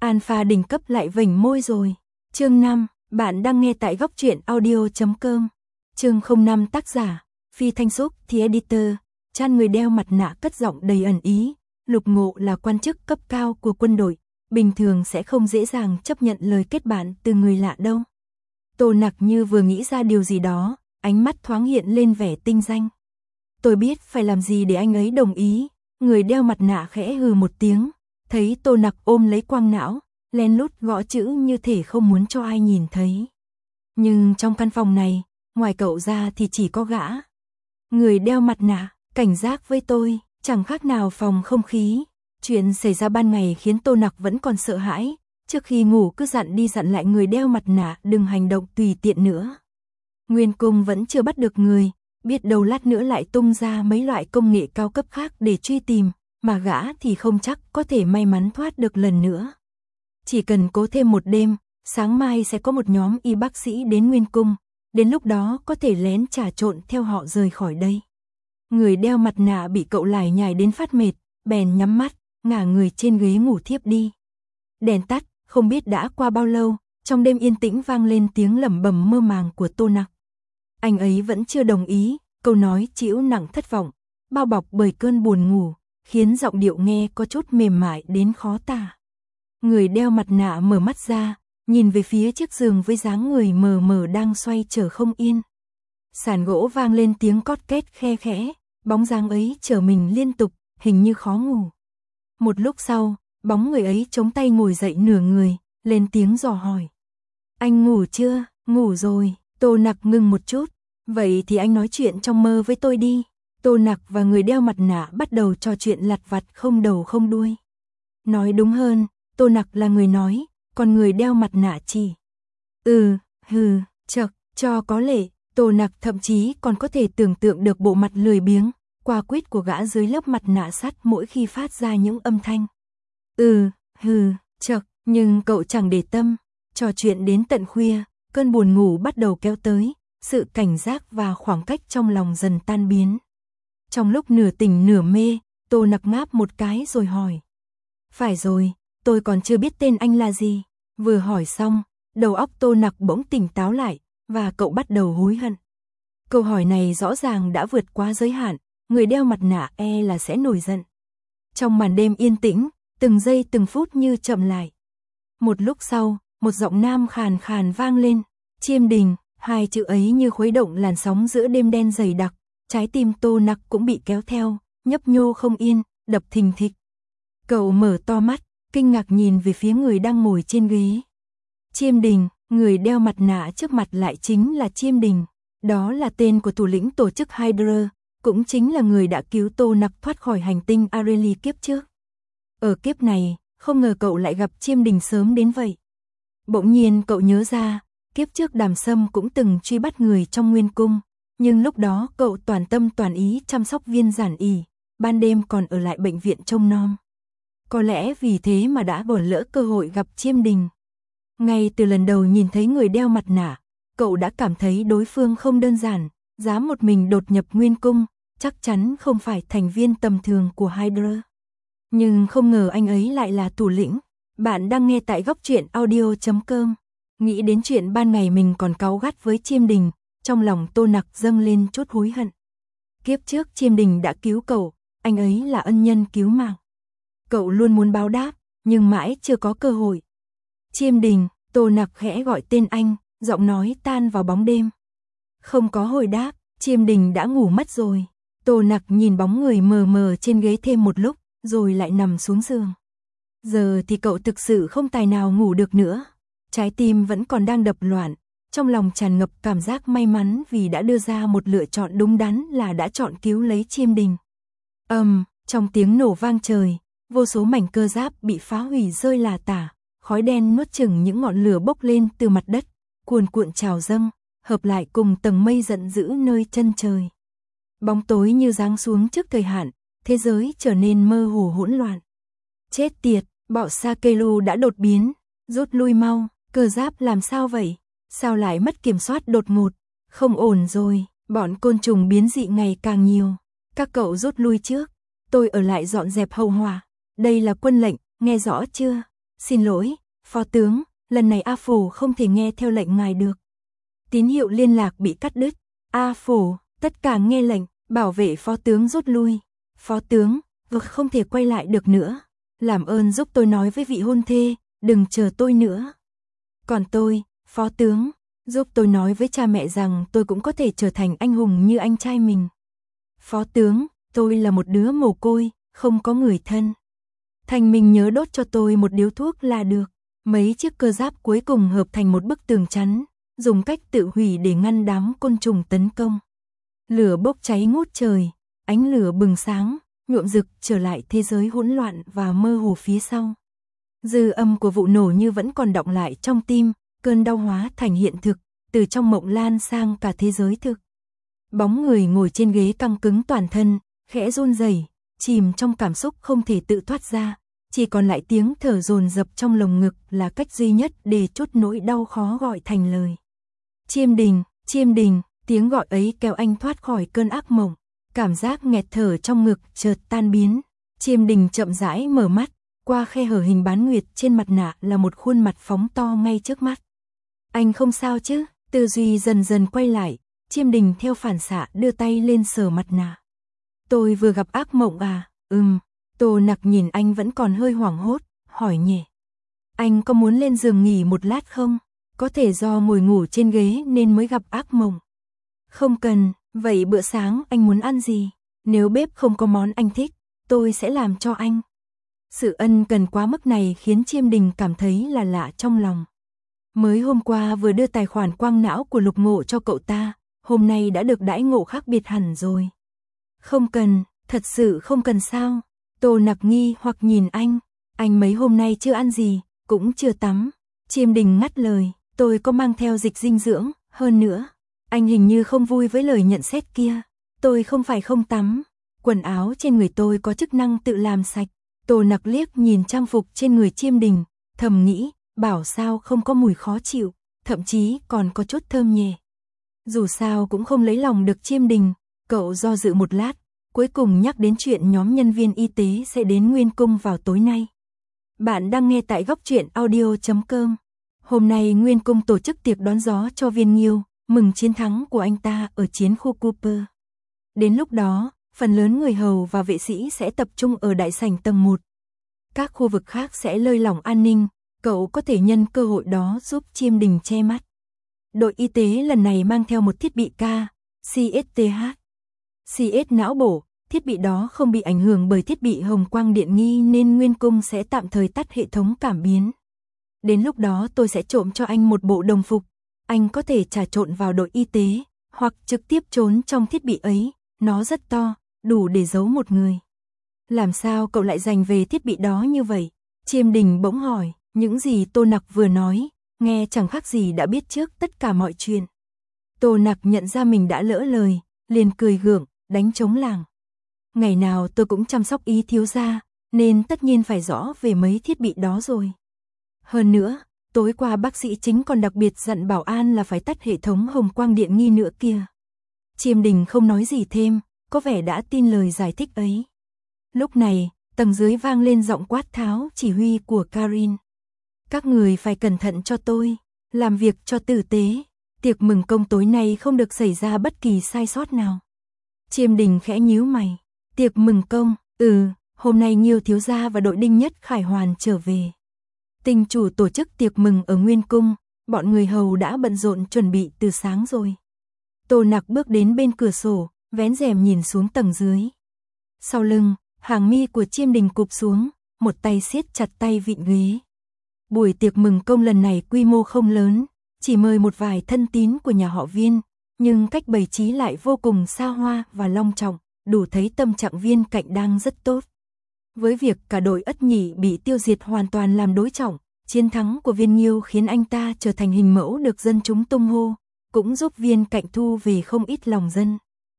Alpha đỉnh cấp lại vểnh môi rồi. Chương 5, bạn đang nghe tại góc truyện audio.com. Chương 05 tác giả, Phi Thanh Xúc, The Editor. Chan người đeo mặt nạ cất giọng đầy ẩn ý. Lục Ngộ là quan chức cấp cao của quân đội, bình thường sẽ không dễ dàng chấp nhận lời kết bạn từ người lạ đâu. Tô Nặc như vừa nghĩ ra điều gì đó, ánh mắt thoáng hiện lên vẻ tinh danh. Tôi biết phải làm gì để anh ấy đồng ý. Người đeo mặt nạ khẽ hừ một tiếng, thấy Tô Nặc ôm lấy quang não, lén lút gõ chữ như thể không muốn cho ai nhìn thấy. Nhưng trong căn phòng này, ngoài cậu ra thì chỉ có gã. Người đeo mặt nạ, cảnh giác với tôi, chẳng khác nào phòng không khí. Chuyện xảy ra ban ngày khiến Tô Nặc vẫn còn sợ hãi, trước khi ngủ cứ dặn đi dặn lại người đeo mặt nạ đừng hành động tùy tiện nữa. Nguyên Cung vẫn chưa bắt được người, biết đâu lát nữa lại tung ra mấy loại công nghệ cao cấp khác để truy tìm, mà gã thì không chắc có thể may mắn thoát được lần nữa. Chỉ cần cố thêm một đêm, sáng mai sẽ có một nhóm y bác sĩ đến Nguyên Cung, đến lúc đó có thể lén trà trộn theo họ rời khỏi đây. Người đeo mặt nạ bị cậu lải nhải đến phát mệt, bèn nhắm mắt, ngả người trên ghế ngủ thiếp đi. Đèn tắt, không biết đã qua bao lâu, trong đêm yên tĩnh vang lên tiếng lẩm bẩm mơ màng của Tô Nặc. Anh ấy vẫn chưa đồng ý, câu nói trĩu nặng thất vọng, bao bọc bởi cơn buồn ngủ, khiến giọng điệu nghe có chút mềm mại đến khó tả. Người đeo mặt nạ mở mắt ra, nhìn về phía chiếc giường với dáng người mờ mờ đang xoay trở không yên. Sàn gỗ vang lên tiếng cót két khe khẽ, bóng dáng ấy trở mình liên tục, hình như khó ngủ. Một lúc sau, bóng người ấy chống tay ngồi dậy nửa người, lên tiếng dò hỏi. Anh ngủ chưa? Ngủ rồi. Tô Nặc ngừng một chút. Vậy thì anh nói chuyện trong mơ với tôi đi. Tô Nặc và người đeo mặt nạ bắt đầu trò chuyện lặt vặt không đầu không đuôi. Nói đúng hơn, Tô Nặc là người nói, còn người đeo mặt nạ chỉ chậc, cho có lệ. Tô Nặc thậm chí còn có thể tưởng tượng được bộ mặt lười biếng, quả quyết của gã dưới lớp mặt nạ sắt mỗi khi phát ra những âm thanh. Chậc, nhưng cậu chẳng để tâm. Trò chuyện đến tận khuya, cơn buồn ngủ bắt đầu kéo tới, sự cảnh giác và khoảng cách trong lòng dần tan biến. Trong lúc nửa tỉnh nửa mê, Tô Nặc ngáp một cái rồi hỏi. Phải rồi, tôi còn chưa biết tên anh là gì. Vừa hỏi xong, đầu óc Tô Nặc bỗng tỉnh táo lại, và cậu bắt đầu hối hận. Câu hỏi này rõ ràng đã vượt quá giới hạn, người đeo mặt nạ là sẽ nổi giận. Trong màn đêm yên tĩnh, từng giây từng phút như chậm lại. Một lúc sau, một giọng nam khàn khàn vang lên, Chiêm Đình, hai chữ ấy như khuấy động làn sóng giữa đêm đen dày đặc, trái tim Tô Nặc cũng bị kéo theo, nhấp nhô không yên, đập thình thịch. Cậu mở to mắt, kinh ngạc nhìn về phía người đang ngồi trên ghế. Chiêm Đình, người đeo mặt nạ trước mặt lại chính là Chiêm Đình, đó là tên của thủ lĩnh tổ chức Hydra, cũng chính là người đã cứu Tô Nặc thoát khỏi hành tinh Areli kiếp trước. Ở kiếp này, không ngờ cậu lại gặp Chiêm Đình sớm đến vậy. Bỗng nhiên cậu nhớ ra, kiếp trước Đàm Sâm cũng từng truy bắt người trong Nguyên Cung, nhưng lúc đó cậu toàn tâm toàn ý chăm sóc Viên Giản Ỷ, ban đêm còn ở lại bệnh viện trông nom. Có lẽ vì thế mà đã bỏ lỡ cơ hội gặp Chiêm Đình. Ngay từ lần đầu nhìn thấy người đeo mặt nạ, cậu đã cảm thấy đối phương không đơn giản, dám một mình đột nhập Nguyên Cung, chắc chắn không phải thành viên tầm thường của Hydra. Nhưng không ngờ anh ấy lại là thủ lĩnh. Bạn đang nghe tại góc truyện audio.com. Nghĩ đến chuyện ban ngày mình còn cáu gắt với Chiêm Đình, trong lòng Tô Nặc dâng lên chút hối hận. Kiếp trước Chiêm Đình đã cứu cậu, anh ấy là ân nhân cứu mạng. Cậu luôn muốn báo đáp, nhưng mãi chưa có cơ hội. Chiêm Đình, Tô Nặc khẽ gọi tên anh, giọng nói tan vào bóng đêm. Không có hồi đáp, Chiêm Đình đã ngủ mất rồi. Tô Nặc nhìn bóng người mờ mờ trên ghế thêm một lúc, rồi lại nằm xuống giường. Giờ thì cậu thực sự không tài nào ngủ được nữa. Trái tim vẫn còn đang đập loạn, trong lòng tràn ngập cảm giác may mắn vì đã đưa ra một lựa chọn đúng đắn là đã chọn cứu lấy Chiêm Đình. Trong tiếng nổ vang trời, vô số mảnh cơ giáp bị phá hủy rơi lả tả, khói đen nuốt chửng những ngọn lửa bốc lên từ mặt đất, cuồn cuộn trào dâng, hợp lại cùng tầng mây giận dữ nơi chân trời. Bóng tối như giáng xuống trước thời hạn, thế giới trở nên mơ hồ hỗn loạn. Chết tiệt, bọ Sakelu đã đột biến, rút lui mau, cơ giáp làm sao vậy? Sao lại mất kiểm soát đột ngột? Không ổn rồi, bọn côn trùng biến dị ngày càng nhiều. Các cậu rút lui trước, tôi ở lại dọn dẹp hậu hỏa. Đây là quân lệnh, nghe rõ chưa? Xin lỗi, phó tướng, lần này A Phổ không thể nghe theo lệnh ngài được. Tín hiệu liên lạc bị cắt đứt. A Phổ, tất cả nghe lệnh, bảo vệ phó tướng rút lui. Phó tướng, vực không thể quay lại được nữa. Làm ơn giúp tôi nói với vị hôn thê, đừng chờ tôi nữa. Còn tôi, phó tướng, giúp tôi nói với cha mẹ rằng tôi cũng có thể trở thành anh hùng như anh trai mình. Phó tướng, tôi là một đứa mồ côi, không có người thân. Thành Minh nhớ đốt cho tôi một điếu thuốc là được. Mấy chiếc cơ giáp cuối cùng hợp thành một bức tường chắn, dùng cách tự hủy để ngăn đám côn trùng tấn công. Lửa bốc cháy ngút trời, ánh lửa bừng sáng, nhuộm rực trở lại thế giới hỗn loạn và mơ hồ phía sau. Dư âm của vụ nổ như vẫn còn đọng lại trong tim, cơn đau hóa thành hiện thực, từ trong mộng lan sang cả thế giới thực. Bóng người ngồi trên ghế căng cứng toàn thân, khẽ run rẩy, chìm trong cảm xúc không thể tự thoát ra, chỉ còn lại tiếng thở dồn dập trong lồng ngực là cách duy nhất để trút nỗi đau khó gọi thành lời. Chiêm Đình, tiếng gọi ấy kéo anh thoát khỏi cơn ác mộng, cảm giác nghẹt thở trong ngực chợt tan biến. Chiêm Đình chậm rãi mở mắt, qua khe hở hình bán nguyệt trên mặt nạ là một khuôn mặt phóng to ngay trước mắt. Anh không sao chứ? Tư duy dần dần quay lại, Chiêm Đình theo phản xạ đưa tay lên sờ mặt nạ. Tôi vừa gặp ác mộng à? Tô Nặc nhìn anh vẫn còn hơi hoảng hốt, hỏi nhẹ. Anh có muốn lên giường nghỉ một lát không? Có thể do ngồi ngủ trên ghế nên mới gặp ác mộng. Không cần, vậy bữa sáng anh muốn ăn gì? Nếu bếp không có món anh thích, tôi sẽ làm cho anh. Sự ân cần quá mức này khiến Chiêm Đình cảm thấy là lạ trong lòng. Mới hôm qua vừa đưa tài khoản quang não của Lục Ngộ cho cậu ta, hôm nay đã được đãi ngộ khác biệt hẳn rồi. Không cần, thật sự không cần sao? Tô Nặc nghi hoặc nhìn anh mấy hôm nay chưa ăn gì, cũng chưa tắm. Chiêm Đình ngắt lời, tôi có mang theo dịch dinh dưỡng, hơn nữa, anh hình như không vui với lời nhận xét kia. Tôi không phải không tắm, quần áo trên người tôi có chức năng tự làm sạch. Tô Nặc liếc nhìn trang phục trên người Chiêm Đình, thầm nghĩ, bảo sao không có mùi khó chịu, thậm chí còn có chút thơm nhẹ. Dù sao cũng không lấy lòng được Chiêm Đình, cậu do dự một lát, cuối cùng nhắc đến chuyện nhóm nhân viên y tế sẽ đến Nguyên Cung vào tối nay. Bạn đang nghe tại Góc Truyện Audio.com. Hôm nay Nguyên Cung tổ chức tiệc đón gió cho Viên Nghiêu, mừng chiến thắng của anh ta ở chiến khu Cooper. Đến lúc đó, phần lớn người hầu và vệ sĩ sẽ tập trung ở đại sảnh tầng 1. Các khu vực khác sẽ lơi lỏng an ninh, cậu có thể nhân cơ hội đó giúp Chiêm Đình che mắt. Đội y tế lần này mang theo một thiết bị CS não bổ, thiết bị đó không bị ảnh hưởng bởi thiết bị hồng quang điện nghi nên Nguyên Cung sẽ tạm thời tắt hệ thống cảm biến. Đến lúc đó tôi sẽ trộm cho anh một bộ đồng phục, anh có thể trà trộn vào đội y tế, hoặc trực tiếp trốn trong thiết bị ấy, nó rất to, đủ để giấu một người. Làm sao cậu lại dành về thiết bị đó như vậy? Chiêm Đình bỗng hỏi, những gì Tô Nặc vừa nói, nghe chẳng khác gì đã biết trước tất cả mọi chuyện. Tô Nặc nhận ra mình đã lỡ lời, liền cười gượng, đánh trống lảng. Ngày nào tôi cũng chăm sóc ý thiếu gia, nên tất nhiên phải rõ về mấy thiết bị đó rồi. Hơn nữa, tối qua bác sĩ chính còn đặc biệt dặn bảo an là phải tắt hệ thống hồng quang điện nghi nữa kia. Chiêm Đình không nói gì thêm, có vẻ đã tin lời giải thích ấy. Lúc này, tầng dưới vang lên giọng quát tháo chỉ huy của Karin. Các người phải cẩn thận cho tôi, làm việc cho tử tế, tiệc mừng công tối nay không được xảy ra bất kỳ sai sót nào. Chiêm Đình khẽ nhíu mày, tiệc mừng công, hôm nay Nghiêu thiếu gia và đội Đinh Nhất Khải Hoàn trở về. Tinh chủ tổ chức tiệc mừng ở Nguyên Cung, bọn người hầu đã bận rộn chuẩn bị từ sáng rồi. Tô Nặc bước đến bên cửa sổ, vén rèm nhìn xuống tầng dưới. Sau lưng, hàng mi của Chiêm Đình cụp xuống, một tay siết chặt tay vịn ghế. Buổi tiệc mừng công lần này quy mô không lớn, chỉ mời một vài thân tín của nhà họ Viên, nhưng cách bày trí lại vô cùng xa hoa và long trọng, đủ thấy tâm trạng Viên Cạnh đang rất tốt. Với việc cả đội Ất Nhị bị tiêu diệt hoàn toàn làm đối trọng, chiến thắng của Viên Nghiêu khiến anh ta trở thành hình mẫu được dân chúng tung hô, cũng giúp Viên Cạnh thu về không ít lòng dân.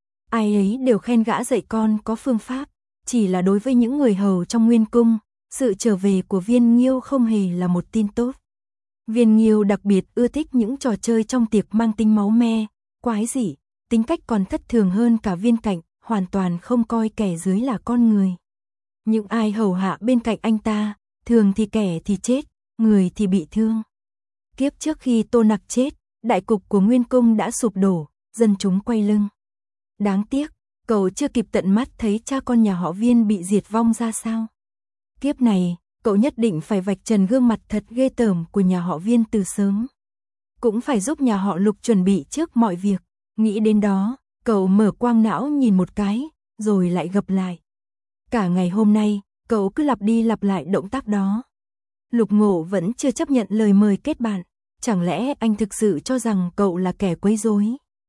Ai ấy đều khen gã dạy con có phương pháp, chỉ là đối với những người hầu trong Nguyên Cung, sự trở về của Viên Nghiêu không hề là một tin tốt. Viên Nghiêu đặc biệt ưa thích những trò chơi trong tiệc mang tính máu me, quái dị, tính cách còn thất thường hơn cả Viên Cạnh, hoàn toàn không coi kẻ dưới là con người. Những ai hầu hạ bên cạnh anh ta, thường thì kẻ thì chết, người thì bị thương. Kiếp trước khi Tô Nặc chết, đại cục của Nguyên Cung đã sụp đổ, dân chúng quay lưng. Đáng tiếc, cậu chưa kịp tận mắt thấy cha con nhà họ Viên bị diệt vong ra sao. Kiếp này, cậu nhất định phải vạch trần gương mặt thật ghê tởm của nhà họ Viên từ sớm. Cũng phải giúp nhà họ Lục chuẩn bị trước mọi việc. Nghĩ đến đó, cậu mở quang não nhìn một cái, rồi lại gập lại. Cả ngày hôm nay, cậu cứ lặp đi lặp lại động tác đó. Lục Ngộ vẫn chưa chấp nhận lời mời kết bạn. Chẳng lẽ anh thực sự cho rằng cậu là kẻ quấy rối?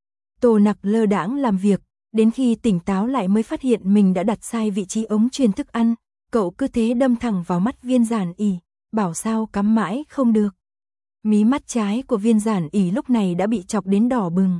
Tô Nặc lơ đãng làm việc, đến khi tỉnh táo lại mới phát hiện mình đã đặt sai vị trí ống truyền thức ăn. Cậu cứ thế đâm thẳng vào mắt Viên Giản Ỷ, bảo sao cắm mãi không được. Mí mắt trái của Viên Giản Ỷ lúc này đã bị chọc đến đỏ bừng.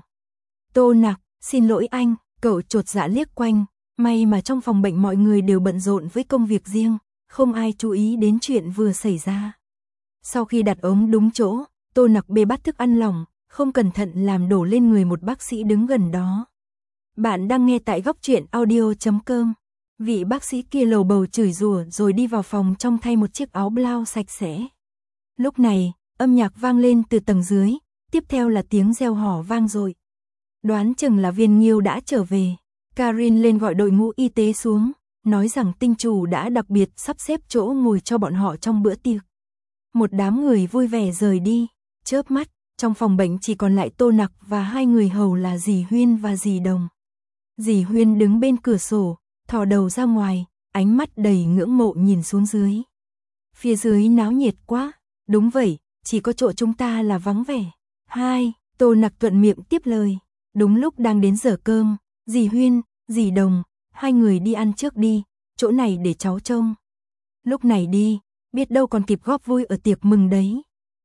Tô Nặc, xin lỗi anh, cậu chột dạ liếc quanh, may mà trong phòng bệnh mọi người đều bận rộn với công việc riêng, không ai chú ý đến chuyện vừa xảy ra. Sau khi đặt ống đúng chỗ, Tô Nặc bê bát thức ăn lỏng, không cẩn thận làm đổ lên người một bác sĩ đứng gần đó. Bạn đang nghe tại góc truyện audio.com. Vị bác sĩ kia lầu bầu chửi rủa rồi đi vào phòng trong thay một chiếc áo blau sạch sẽ. Lúc này, âm nhạc vang lên từ tầng dưới, tiếp theo là tiếng reo hò vang dội. Đoán chừng là Viên Nghiêu đã trở về. Karin lên gọi đội ngũ y tế xuống, nói rằng tinh chủ đã đặc biệt sắp xếp chỗ ngồi cho bọn họ trong bữa tiệc. Một đám người vui vẻ rời đi, chớp mắt, trong phòng bệnh chỉ còn lại Tô Nặc và hai người hầu là dì Huyên và dì Đồng. Dì Huyên đứng bên cửa sổ, thò đầu ra ngoài, ánh mắt đầy ngưỡng mộ nhìn xuống dưới. Phía dưới náo nhiệt quá, đúng vậy, chỉ có chỗ chúng ta là vắng vẻ. Hai, Tô Nặc thuận miệng tiếp lời. Đúng lúc đang đến giờ cơm, dì Huyên, dì Đồng, hai người đi ăn trước đi, chỗ này để cháu trông. Lúc này đi, biết đâu còn kịp góp vui ở tiệc mừng đấy.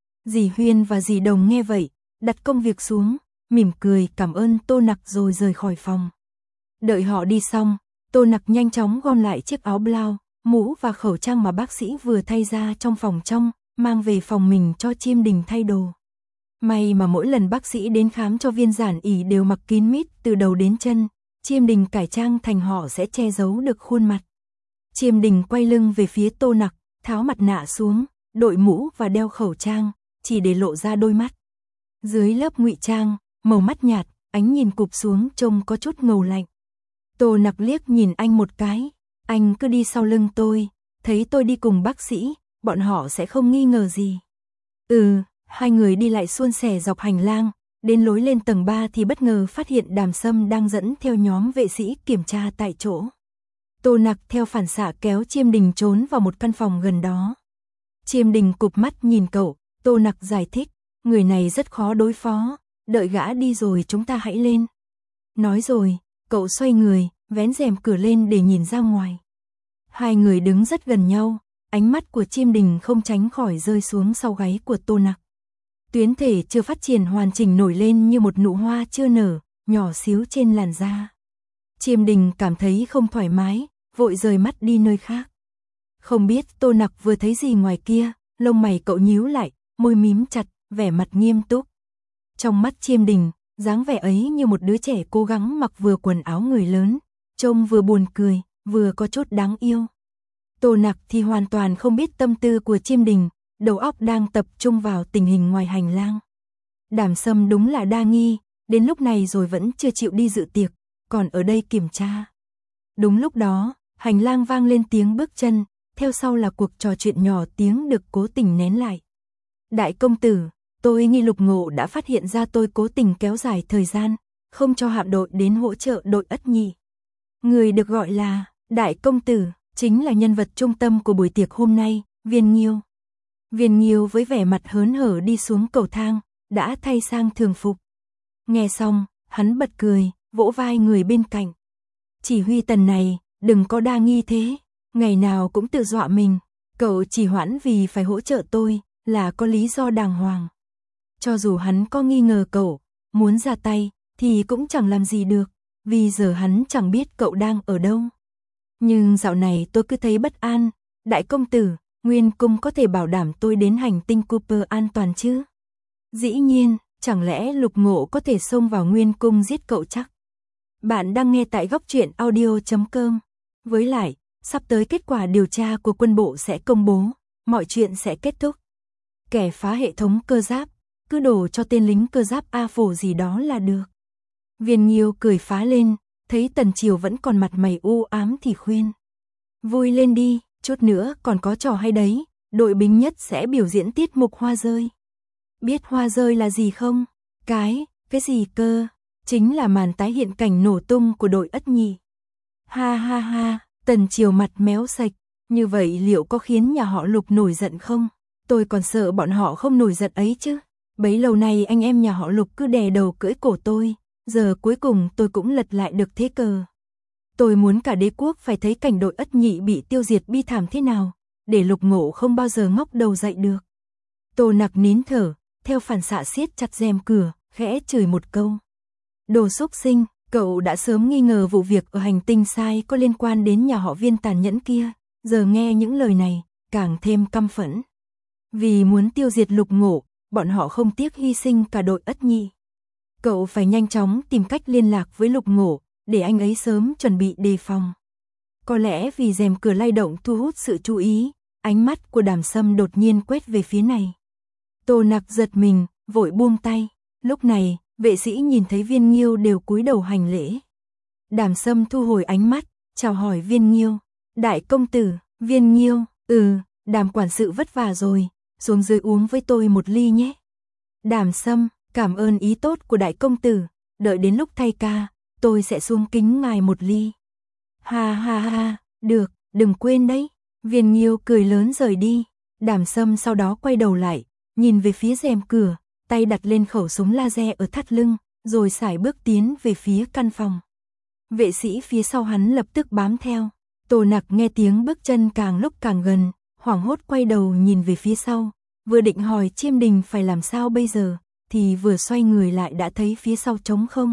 Dì Huyên và dì Đồng nghe vậy, đặt công việc xuống, mỉm cười cảm ơn Tô Nặc rồi rời khỏi phòng. Đợi họ đi xong, Tô Nặc nhanh chóng gom lại chiếc áo blau, mũ và khẩu trang mà bác sĩ vừa thay ra trong phòng trong, mang về phòng mình cho Chiêm Đình thay đồ. May mà mỗi lần bác sĩ đến khám cho Viên Giản Ỷ đều mặc kín mít từ đầu đến chân, Chiêm Đình cải trang thành họ sẽ che giấu được khuôn mặt. Chiêm Đình quay lưng về phía Tô Nặc, tháo mặt nạ xuống, đội mũ và đeo khẩu trang, chỉ để lộ ra đôi mắt. Dưới lớp ngụy trang, màu mắt nhạt, ánh nhìn cụp xuống trông có chút ngầu lạnh. Tô Nặc liếc nhìn anh một cái, anh cứ đi sau lưng tôi, thấy tôi đi cùng bác sĩ, bọn họ sẽ không nghi ngờ gì. Hai người đi lại suôn sẻ dọc hành lang, đến lối lên tầng 3 thì bất ngờ phát hiện Đàm Sâm đang dẫn theo nhóm vệ sĩ kiểm tra tại chỗ. Tô Nặc theo phản xạ kéo Chiêm Đình trốn vào một căn phòng gần đó. Chiêm Đình cụp mắt nhìn cậu, Tô Nặc giải thích, người này rất khó đối phó, đợi gã đi rồi chúng ta hãy lên. Nói rồi, cậu xoay người, vén rèm cửa lên để nhìn ra ngoài. Hai người đứng rất gần nhau, ánh mắt của Chiêm Đình không tránh khỏi rơi xuống sau gáy của Tô Nặc. Tuyến thể chưa phát triển hoàn chỉnh nổi lên như một nụ hoa chưa nở, nhỏ xíu trên làn da. Chiêm Đình cảm thấy không thoải mái, vội rời mắt đi nơi khác. Không biết Tô Nặc vừa thấy gì ngoài kia, lông mày cậu nhíu lại, môi mím chặt, vẻ mặt nghiêm túc. Trong mắt Chiêm Đình, dáng vẻ ấy như một đứa trẻ cố gắng mặc vừa quần áo người lớn, trông vừa buồn cười, vừa có chút đáng yêu. Tô Nặc thì hoàn toàn không biết tâm tư của Chiêm Đình, đầu óc đang tập trung vào tình hình ngoài hành lang. Đàm Sâm đúng là đa nghi, đến lúc này rồi vẫn chưa chịu đi dự tiệc, còn ở đây kiểm tra. Đúng lúc đó, hành lang vang lên tiếng bước chân, theo sau là cuộc trò chuyện nhỏ tiếng được cố tình nén lại. Đại công tử, tôi nghi Lục Ngộ đã phát hiện ra tôi cố tình kéo dài thời gian, không cho hạm đội đến hỗ trợ đội Ất Nhị. Người được gọi là Đại công tử, chính là nhân vật trung tâm của buổi tiệc hôm nay, Viên Nghiêu. Viên Nghiêu với vẻ mặt hớn hở đi xuống cầu thang, đã thay sang thường phục. Nghe xong, hắn bật cười, vỗ vai người bên cạnh. Chỉ huy Tần này, đừng có đa nghi thế, ngày nào cũng tự dọa mình, cậu chỉ hoãn vì phải hỗ trợ tôi, là có lý do đàng hoàng. Cho dù hắn có nghi ngờ cậu, muốn ra tay, thì cũng chẳng làm gì được, vì giờ hắn chẳng biết cậu đang ở đâu. Nhưng dạo này tôi cứ thấy bất an, đại công tử, Nguyên Cung có thể bảo đảm tôi đến hành tinh Cooper an toàn chứ? Dĩ nhiên, chẳng lẽ Lục Ngộ có thể xông vào Nguyên Cung giết cậu chắc? Bạn đang nghe tại góc truyện audio.com. Với lại, sắp tới kết quả điều tra của quân bộ sẽ công bố, mọi chuyện sẽ kết thúc. kẻ phá hệ thống cơ giáp, cứ đổ cho tên lính cơ giáp A Phổ gì đó là được. Viên Nghiêu cười phá lên, thấy Tần Triều vẫn còn mặt mày u ám thì khuyên. Vui lên đi, chút nữa còn có trò hay đấy, đội binh nhất sẽ biểu diễn tiết mục hoa rơi. Biết hoa rơi là gì không? Cái gì cơ? Chính là màn tái hiện cảnh nổ tung của đội Ất Nhị. Ha ha ha, Tần Triều mặt méo sạch, như vậy liệu có khiến nhà họ Lục nổi giận không? Tôi còn sợ bọn họ không nổi giận ấy chứ. Bấy lâu nay anh em nhà họ Lục cứ đè đầu cưỡi cổ tôi, giờ cuối cùng tôi cũng lật lại được thế cờ. Tôi muốn cả đế quốc phải thấy cảnh đội Ất Nhị bị tiêu diệt bi thảm thế nào, để Lục Ngộ không bao giờ ngóc đầu dậy được. Tô Nặc nín thở, theo phản xạ siết chặt rèm cửa, khẽ chửi một câu. Đồ xúc sinh, cậu đã sớm nghi ngờ vụ việc ở hành tinh sai có liên quan đến nhà họ Viên tàn nhẫn kia, giờ nghe những lời này, càng thêm căm phẫn. Vì muốn tiêu diệt Lục Ngộ, bọn họ không tiếc hy sinh cả đội Ất Nhị. Cậu phải nhanh chóng tìm cách liên lạc với Lục Ngộ, để anh ấy sớm chuẩn bị đề phòng. Có lẽ vì rèm cửa lay động thu hút sự chú ý, ánh mắt của Đàm Sâm đột nhiên quét về phía này. Tô Nặc giật mình, vội buông tay. Lúc này, vệ sĩ nhìn thấy Viên Nghiêu đều cúi đầu hành lễ. Đàm Sâm thu hồi ánh mắt, chào hỏi Viên Nghiêu. Đại công tử, Viên Nghiêu, Đàm quản sự vất vả rồi, xuống dưới uống với tôi một ly nhé. Đàm Sâm, cảm ơn ý tốt của đại công tử, đợi đến lúc thay ca, tôi sẽ xuống kính ngài một ly. Ha ha ha, được, đừng quên đấy. Viên Nghiêu cười lớn rời đi. Đàm Sâm sau đó quay đầu lại, nhìn về phía rèm cửa, tay đặt lên khẩu súng laser ở thắt lưng, rồi sải bước tiến về phía căn phòng. Vệ sĩ phía sau hắn lập tức bám theo. Tô Nặc nghe tiếng bước chân càng lúc càng gần, hoảng hốt quay đầu nhìn về phía sau, vừa định hỏi Chiêm Đình phải làm sao bây giờ, thì vừa xoay người lại đã thấy phía sau trống không.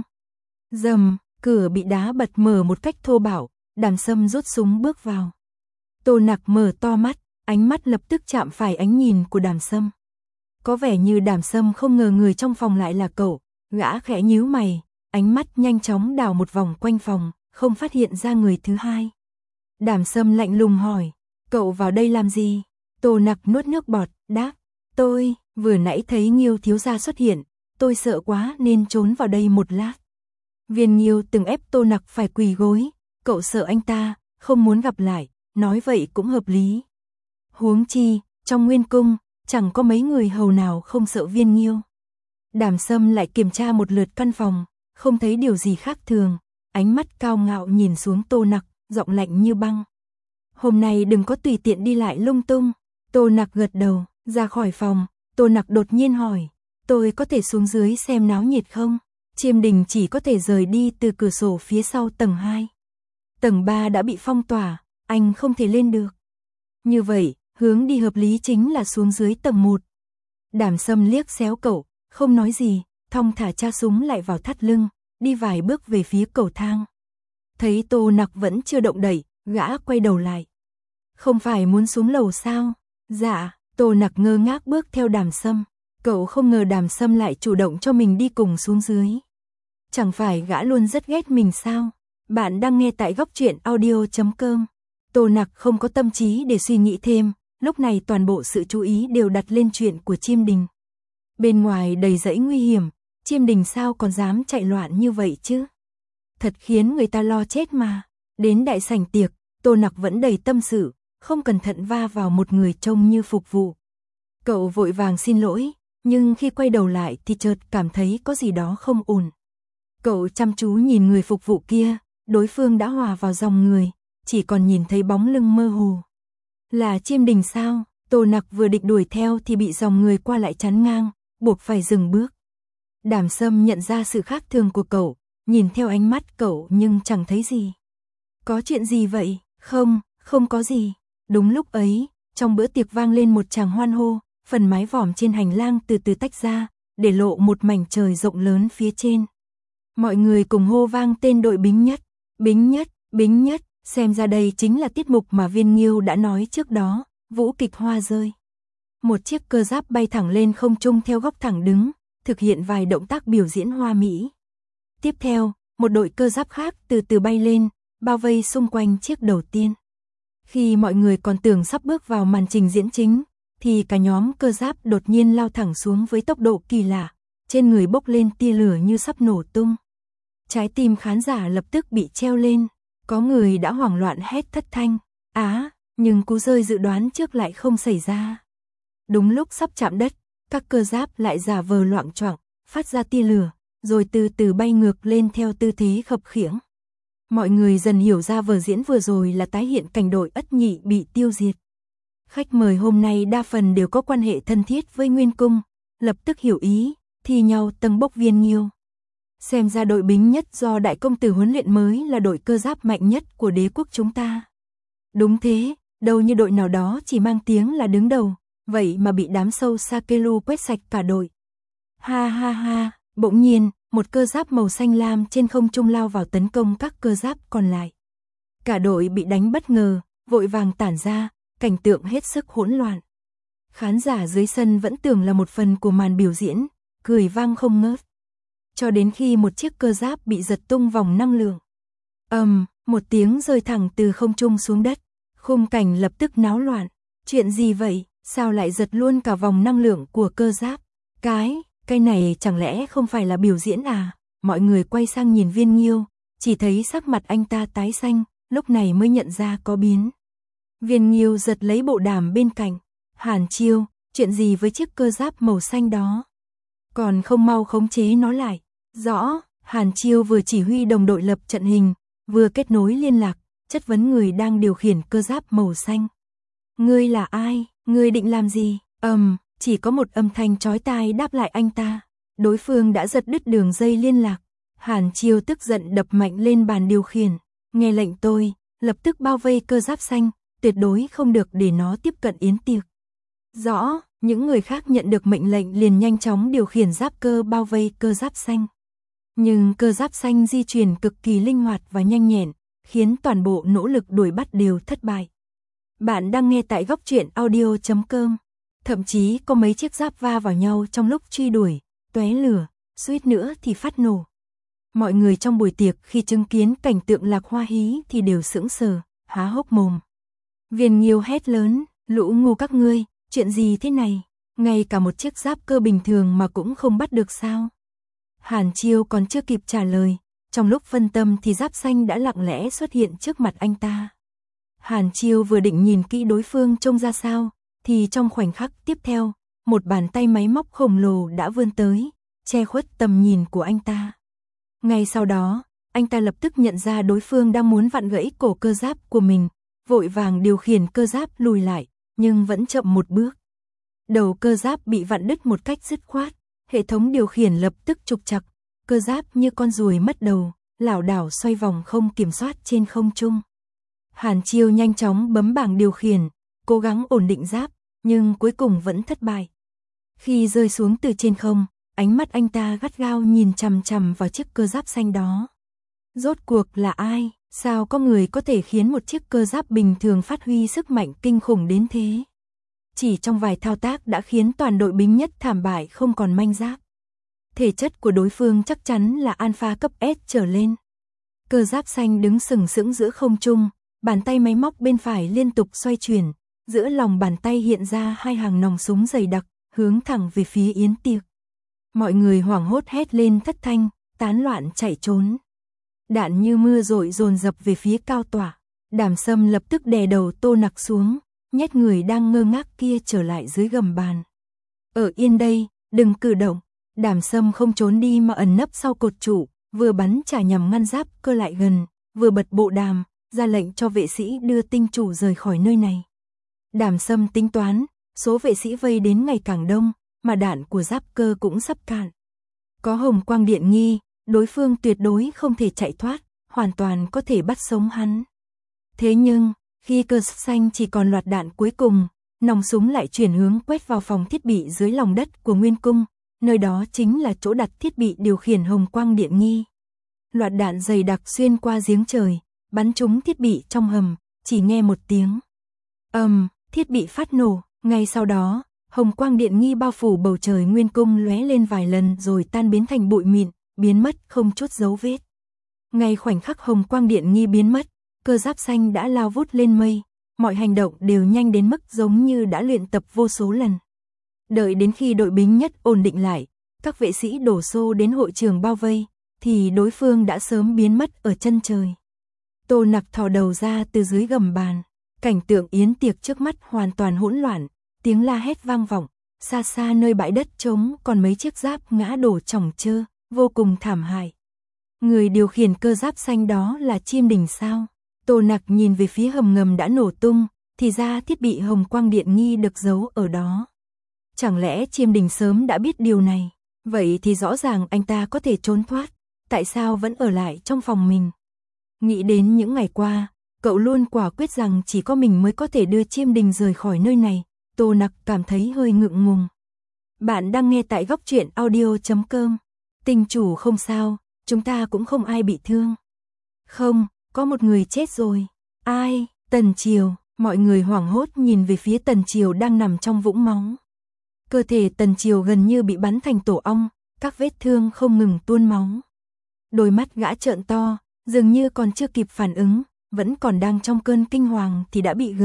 Rầm, cửa bị đá bật mở một cách thô bạo, Đàm Sâm rút súng bước vào. Tô Nặc mở to mắt, ánh mắt lập tức chạm phải ánh nhìn của Đàm Sâm. Có vẻ như Đàm Sâm không ngờ người trong phòng lại là cậu, gã khẽ nhíu mày, ánh mắt nhanh chóng đảo một vòng quanh phòng, không phát hiện ra người thứ hai. Đàm Sâm lạnh lùng hỏi, cậu vào đây làm gì? Tô Nặc nuốt nước bọt, đáp, tôi vừa nãy thấy Nghiêu thiếu gia xuất hiện, tôi sợ quá nên trốn vào đây một lát. Viên Nghiêu từng ép Tô Nặc phải quỳ gối, cậu sợ anh ta, không muốn gặp lại, nói vậy cũng hợp lý. Huống chi, trong Nguyên Cung, chẳng có mấy người hầu nào không sợ Viên Nghiêu. Đàm Sâm lại kiểm tra một lượt căn phòng, không thấy điều gì khác thường, ánh mắt cao ngạo nhìn xuống Tô Nặc, giọng lạnh như băng. Hôm nay đừng có tùy tiện đi lại lung tung. Tô Nặc gật đầu, ra khỏi phòng, Tô Nặc đột nhiên hỏi, tôi có thể xuống dưới xem náo nhiệt không? Chiêm Đình chỉ có thể rời đi từ cửa sổ phía sau tầng 2. Tầng 3 đã bị phong tỏa, anh không thể lên được. Như vậy, hướng đi hợp lý chính là xuống dưới tầng 1. Đàm Sâm liếc xéo cậu, không nói gì, thong thả tra súng lại vào thắt lưng, đi vài bước về phía cầu thang. Thấy Tô Nặc vẫn chưa động đậy, gã quay đầu lại. Không phải muốn xuống lầu sao? Dạ, Tô Nặc ngơ ngác bước theo Đàm Sâm. Cậu không ngờ Đàm Sâm lại chủ động cho mình đi cùng xuống dưới. Chẳng phải gã luôn rất ghét mình sao? Bạn đang nghe tại góc truyện audio.com. Tô Nặc không có tâm trí để suy nghĩ thêm, lúc này toàn bộ sự chú ý đều đặt lên chuyện của Chiêm Đình. Bên ngoài đầy dãy nguy hiểm, Chiêm Đình sao còn dám chạy loạn như vậy chứ? Thật khiến người ta lo chết mà. Đến đại sảnh tiệc, Tô Nặc vẫn đầy tâm sự, không cẩn thận va vào một người trông như phục vụ. Cậu vội vàng xin lỗi, nhưng khi quay đầu lại thì chợt cảm thấy có gì đó không ổn. Cậu chăm chú nhìn người phục vụ kia, đối phương đã hòa vào dòng người, chỉ còn nhìn thấy bóng lưng mơ hồ. Là Chiêm Đình sao? Tô Nặc vừa định đuổi theo thì bị dòng người qua lại chắn ngang, buộc phải dừng bước. Đàm Sâm nhận ra sự khác thường của cậu, nhìn theo ánh mắt cậu nhưng chẳng thấy gì. Có chuyện gì vậy? Không có gì. Đúng lúc ấy, trong bữa tiệc vang lên một tràng hoan hô, phần mái vòm trên hành lang từ từ tách ra, để lộ một mảnh trời rộng lớn phía trên. Mọi người cùng hô vang tên đội bính nhất, bính nhất, xem ra đây chính là tiết mục mà Viên Nghiêu đã nói trước đó, vũ kịch hoa rơi. Một chiếc cơ giáp bay thẳng lên không trung theo góc thẳng đứng, thực hiện vài động tác biểu diễn hoa mỹ. Tiếp theo, một đội cơ giáp khác từ từ bay lên, bao vây xung quanh chiếc đầu tiên. Khi mọi người còn tưởng sắp bước vào màn trình diễn chính, thì cả nhóm cơ giáp đột nhiên lao thẳng xuống với tốc độ kỳ lạ, trên người bốc lên tia lửa như sắp nổ tung. Trái tim khán giả lập tức bị treo lên, có người đã hoảng loạn hét thất thanh, nhưng cú rơi dự đoán trước lại không xảy ra. Đúng lúc sắp chạm đất, các cơ giáp lại giả vờ loạng choạng, phát ra tia lửa, rồi từ từ bay ngược lên theo tư thế khập khiễng. Mọi người dần hiểu ra vở diễn vừa rồi là tái hiện cảnh đội Ất Nhị bị tiêu diệt. Khách mời hôm nay đa phần đều có quan hệ thân thiết với Nguyên Cung, lập tức hiểu ý, thi nhau tâng bốc Viên Nghiêu. Xem ra đội bính nhất do đại công tử huấn luyện mới là đội cơ giáp mạnh nhất của đế quốc chúng ta. Đúng thế, đâu như đội nào đó chỉ mang tiếng là đứng đầu, vậy mà bị đám sâu Sakelu quét sạch cả đội. Ha ha ha, bỗng nhiên, một cơ giáp màu xanh lam trên không trung lao vào tấn công các cơ giáp còn lại. Cả đội bị đánh bất ngờ, vội vàng tản ra, cảnh tượng hết sức hỗn loạn. Khán giả dưới sân vẫn tưởng là một phần của màn biểu diễn, cười vang không ngớt. Cho đến khi một chiếc cơ giáp bị giật tung vòng năng lượng. Một tiếng rơi thẳng từ không trung xuống đất, khung cảnh lập tức náo loạn. Chuyện gì vậy, sao lại giật luôn cả vòng năng lượng của cơ giáp? Cái này chẳng lẽ không phải là biểu diễn à? Mọi người quay sang nhìn Viên Nghiêu, chỉ thấy sắc mặt anh ta tái xanh, lúc này mới nhận ra có biến. Viên Nghiêu giật lấy bộ đàm bên cạnh. Hàn Chiêu, chuyện gì với chiếc cơ giáp màu xanh đó? Còn không mau khống chế nó lại. Rõ, Hàn Chiêu vừa chỉ huy đồng đội lập trận hình, vừa kết nối liên lạc, chất vấn người đang điều khiển cơ giáp màu xanh. Ngươi là ai? Ngươi định làm gì? Chỉ có một âm thanh chói tai đáp lại anh ta. Đối phương đã giật đứt đường dây liên lạc. Hàn Chiêu tức giận đập mạnh lên bàn điều khiển. Nghe lệnh tôi, lập tức bao vây cơ giáp xanh, tuyệt đối không được để nó tiếp cận yến tiệc. Rõ, những người khác nhận được mệnh lệnh liền nhanh chóng điều khiển giáp cơ bao vây cơ giáp xanh. Nhưng cơ giáp xanh di chuyển cực kỳ linh hoạt và nhanh nhẹn, khiến toàn bộ nỗ lực đuổi bắt đều thất bại. Bạn đang nghe tại góc truyện audio.com. Thậm chí có mấy chiếc giáp va vào nhau trong lúc truy đuổi, tóe lửa, suýt nữa thì phát nổ. Mọi người trong buổi tiệc khi chứng kiến cảnh tượng Lạc Hoa Hí thì đều sững sờ, há hốc mồm. Viên Nghiêu hét lớn, lũ ngu các ngươi, chuyện gì thế này? Ngay cả một chiếc giáp cơ bình thường mà cũng không bắt được sao? Hàn Chiêu còn chưa kịp trả lời, trong lúc phân tâm thì giáp xanh đã lặng lẽ xuất hiện trước mặt anh ta. Hàn Chiêu vừa định nhìn kỹ đối phương trông ra sao, thì trong khoảnh khắc tiếp theo, một bàn tay máy móc khổng lồ đã vươn tới, che khuất tầm nhìn của anh ta. Ngay sau đó, anh ta lập tức nhận ra đối phương đang muốn vặn gãy cổ cơ giáp của mình, vội vàng điều khiển cơ giáp lùi lại, nhưng vẫn chậm một bước. Đầu cơ giáp bị vặn đứt một cách dứt khoát, hệ thống điều khiển lập tức trục trặc, cơ giáp như con ruồi mất đầu, lảo đảo xoay vòng không kiểm soát trên không trung. Hàn Chiêu nhanh chóng bấm bảng điều khiển, cố gắng ổn định giáp, nhưng cuối cùng vẫn thất bại. Khi rơi xuống từ trên không, ánh mắt anh ta gắt gao nhìn chằm chằm vào chiếc cơ giáp xanh đó. Rốt cuộc là ai? Sao có người có thể khiến một chiếc cơ giáp bình thường phát huy sức mạnh kinh khủng đến thế? Chỉ trong vài thao tác đã khiến toàn đội bính nhất thảm bại không còn manh giáp. Thể chất của đối phương chắc chắn là alpha cấp S trở lên. Cơ giáp xanh đứng sừng sững giữa không trung, bàn tay máy móc bên phải liên tục xoay chuyển, giữa lòng bàn tay hiện ra hai hàng nòng súng dày đặc, hướng thẳng về phía yến tiệc. Mọi người hoảng hốt hét lên thất thanh, tán loạn chạy trốn. Đạn như mưa rội dồn dập về phía cao tỏa. Đàm Sâm lập tức đè đầu Tô Nặc xuống, nhét người đang ngơ ngác kia trở lại dưới gầm bàn. Ở yên đây, đừng cử động. Đàm Sâm không trốn đi mà ẩn nấp sau cột trụ, vừa bắn trả nhằm ngăn giáp cơ lại gần, vừa bật bộ đàm, ra lệnh cho vệ sĩ đưa tinh chủ rời khỏi nơi này. Đàm Sâm tính toán, số vệ sĩ vây đến ngày càng đông, mà đạn của giáp cơ cũng sắp cạn. Có hồng quang điện nghi, đối phương tuyệt đối không thể chạy thoát, hoàn toàn có thể bắt sống hắn. Thế nhưng, khi cơ xanh chỉ còn loạt đạn cuối cùng, nòng súng lại chuyển hướng quét vào phòng thiết bị dưới lòng đất của Nguyên Cung, nơi đó chính là chỗ đặt thiết bị điều khiển hồng quang điện nghi. Loạt đạn dày đặc xuyên qua giếng trời, bắn trúng thiết bị trong hầm, chỉ nghe một tiếng. Thiết bị phát nổ, ngay sau đó, hồng quang điện nghi bao phủ bầu trời Nguyên Cung lóe lên vài lần rồi tan biến thành bụi mịn, biến mất không chút dấu vết. Ngay khoảnh khắc hồng quang điện nghi biến mất, cơ giáp xanh đã lao vút lên mây, mọi hành động đều nhanh đến mức giống như đã luyện tập vô số lần. Đợi đến khi đội bính nhất ổn định lại, các vệ sĩ đổ xô đến hội trường bao vây, thì đối phương đã sớm biến mất ở chân trời. Tô Nặc thò đầu ra từ dưới gầm bàn, cảnh tượng yến tiệc trước mắt hoàn toàn hỗn loạn, tiếng la hét vang vọng, xa xa nơi bãi đất trống còn mấy chiếc giáp ngã đổ chồng chơ, vô cùng thảm hại. Người điều khiển cơ giáp xanh đó là Chiêm Đình sao? Tô Nặc nhìn về phía hầm ngầm đã nổ tung, thì ra thiết bị hồng quang điện nghi được giấu ở đó. Chẳng lẽ Chiêm Đình sớm đã biết điều này? Vậy thì rõ ràng anh ta có thể trốn thoát, tại sao vẫn ở lại trong phòng mình? Nghĩ đến những ngày qua, cậu luôn quả quyết rằng chỉ có mình mới có thể đưa Chiêm Đình rời khỏi nơi này. Tô Nặc cảm thấy hơi ngượng ngùng. Bạn đang nghe tại góc truyện audio.com. Tình chủ không sao, chúng ta cũng không ai bị thương. Không, có một người chết rồi. Ai? Tần Triều. Mọi người hoảng hốt nhìn về phía Tần Triều đang nằm trong vũng máu. Cơ thể Tần Triều gần như bị bắn thành tổ ong, các vết thương không ngừng tuôn máu. Đôi mắt gã trợn to, dường như còn chưa kịp phản ứng, vẫn còn đang trong cơn kinh hoàng thì đã bị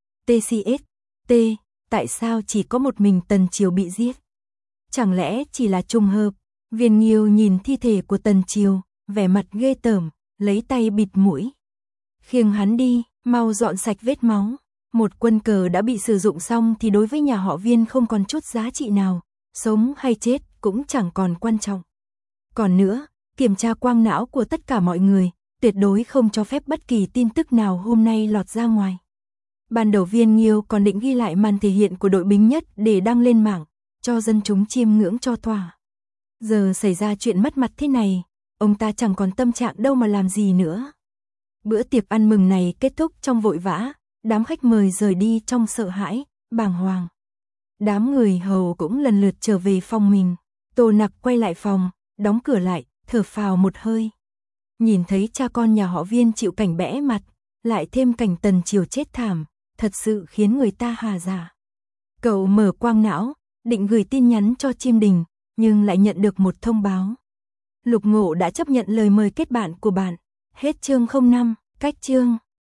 T. Tại sao chỉ có một mình Tần Triều bị giết? Chẳng lẽ chỉ là trùng hợp? Viên Nghiêu nhìn thi thể của Tần Triều, vẻ mặt ghê tởm, lấy tay bịt mũi. Khiêng hắn đi, mau dọn sạch vết máu. Một quân cờ đã bị sử dụng xong thì đối với nhà họ Viên không còn chút giá trị nào, sống hay chết cũng chẳng còn quan trọng. Còn nữa, kiểm tra quang não của tất cả mọi người, tuyệt đối không cho phép bất kỳ tin tức nào hôm nay lọt ra ngoài. Ban đầu Viên Nghiêu còn định ghi lại màn thể hiện của đội bính nhất để đăng lên mạng, cho dân chúng chiêm ngưỡng cho thỏa. Giờ xảy ra chuyện mất mặt thế này, ông ta chẳng còn tâm trạng đâu mà làm gì nữa. Bữa tiệc ăn mừng này kết thúc trong vội vã, đám khách mời rời đi trong sợ hãi, bàng hoàng. Đám người hầu cũng lần lượt trở về phòng mình. Tô Nặc quay lại phòng, đóng cửa lại, thở phào một hơi. Nhìn thấy cha con nhà họ Viên chịu cảnh bẽ mặt, lại thêm cảnh Tần Triều chết thảm, thật sự khiến người ta hà dạ. Cậu mở quang não, định gửi tin nhắn cho Chiêm Đình, nhưng lại nhận được một thông báo. Lục Ngộ đã chấp nhận lời mời kết bạn của bạn. Hết chương 05, cách chương.